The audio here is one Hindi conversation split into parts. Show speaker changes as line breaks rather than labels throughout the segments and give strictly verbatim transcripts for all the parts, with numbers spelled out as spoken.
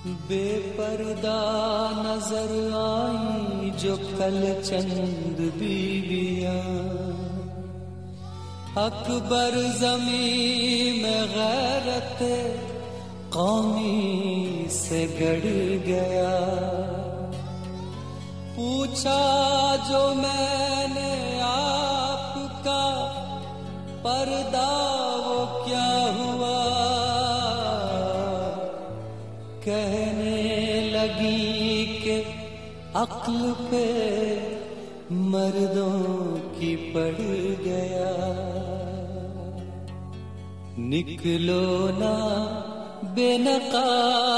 बेपर्दा नजर आई जो कल चंद बीवियां, अकबर ज़मीं में गैरत कौमी से गड़ गया। पूछा जो मैंने आपका पर्दा वो क्या हुआ, कहने लगी कि अक्ल पे मर्दों की पड़ गया। निकलो ना बेनकाब,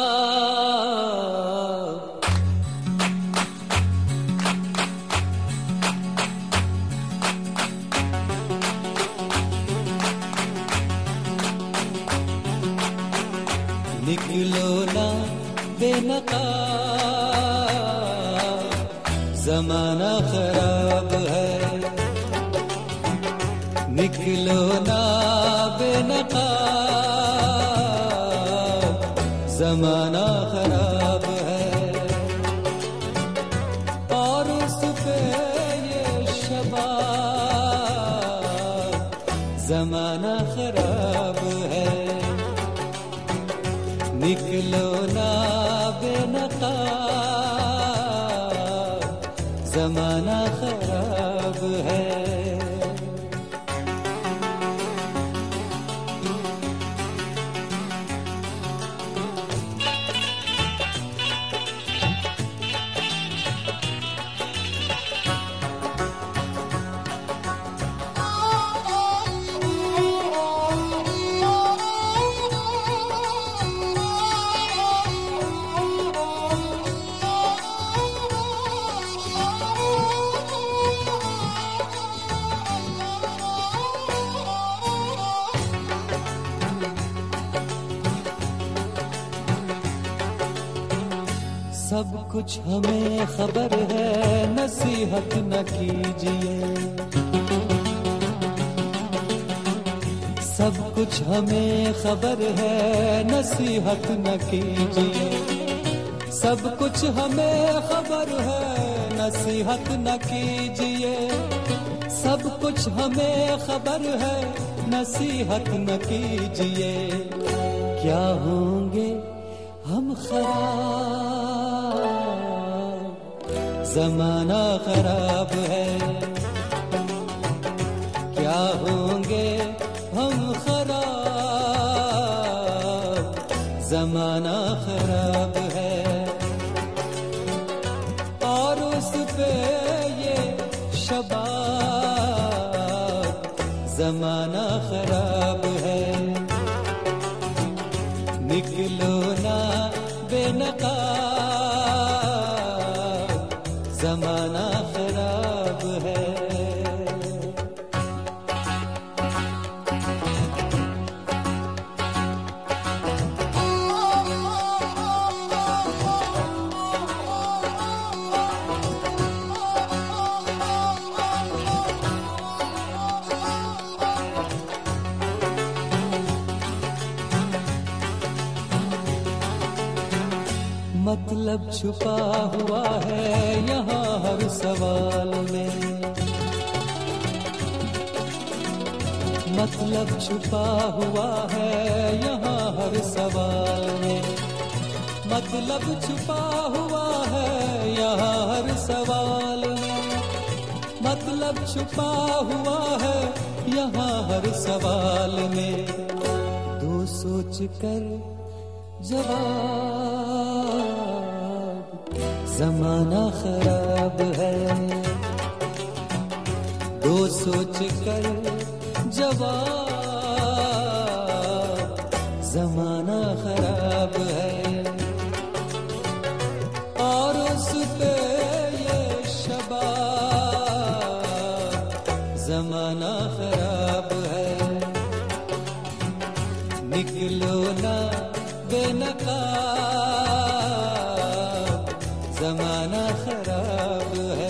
निकलो ना बेनकाब, ज़माना खराब है। निकलो ना बेनकाब, ज़माना खराब है। और उस पे ये शबाब, ज़माना खराब है। निकलो ना बेनकाब, ज़माना खराब है। सब कुछ हमें खबर है, नसीहत न कीजिए। सब कुछ हमें खबर है, नसीहत न कीजिए। सब कुछ हमें खबर है, नसीहत न कीजिए। सब कुछ हमें खबर है, नसीहत न कीजिए। क्या होंगे हम खराब, ज़माना खराब है। क्या होंगे हम खराब, ज़माना खराब है। और उस पे ये शबाब, ज़माना खराब है। निकलो ना बेनकाब, ज़माना खराब है। मतलब छुपा हुआ है यहाँ हर सवाल में, मतलब छुपा हुआ है यहाँ हर सवाल में। मतलब छुपा हुआ है यहाँ हर सवाल में। मतलब छुपा हुआ है यहाँ हर सवाल में। दो सोच कर जवाब, ज़माना खराब है। दो सोच कर जवाब, ज़माना खराब है। और उस पे ये शबाब, ज़माना खराब है। निकलो ना बेनकाब, ज़माना खराब है।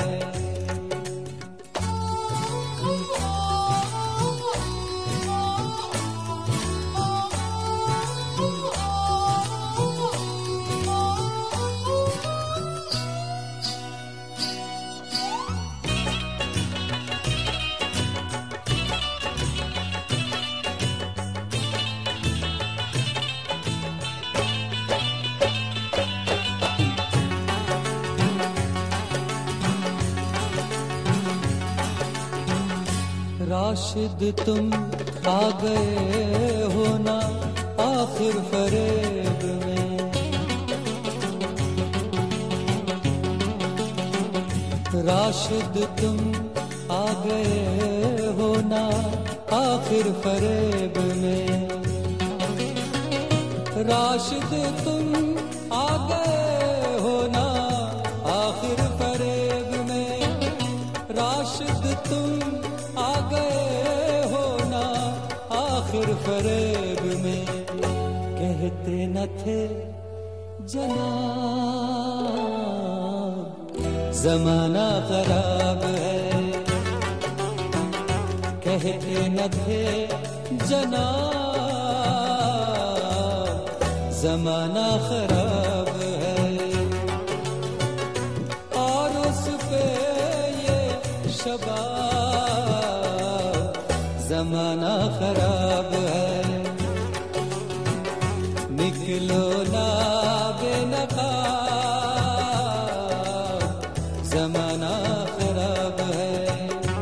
राशिद तुम आ गए हो ना आखिर फरेब में, राशिद तुम आ गए हो ना आखिर फरेब में, राशिद तुम आ गए हो ना आखिर फरेब में, राशिद तुम आ गए हो ना आखिर फरेब में। कहते न थे जनाब ज़माना खराब है, कहते न थे जनाब ज़माना खराब है, और उस पे ये शबाब ज़माना खराब है। निकलो ना बेनकाब ज़माना खराब है,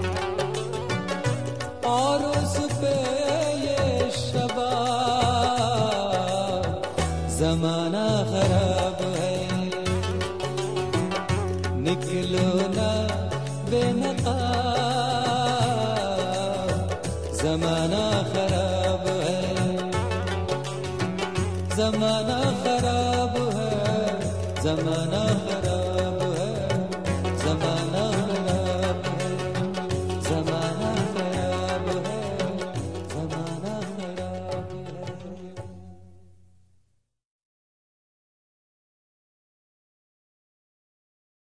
और उस पे ये शबाब ज़माना खराब है। निकलो ना बेनकाब ज़माना खराब है, ज़माना खराब है, ज़माना खराब है, ज़माना खराब है, ज़माना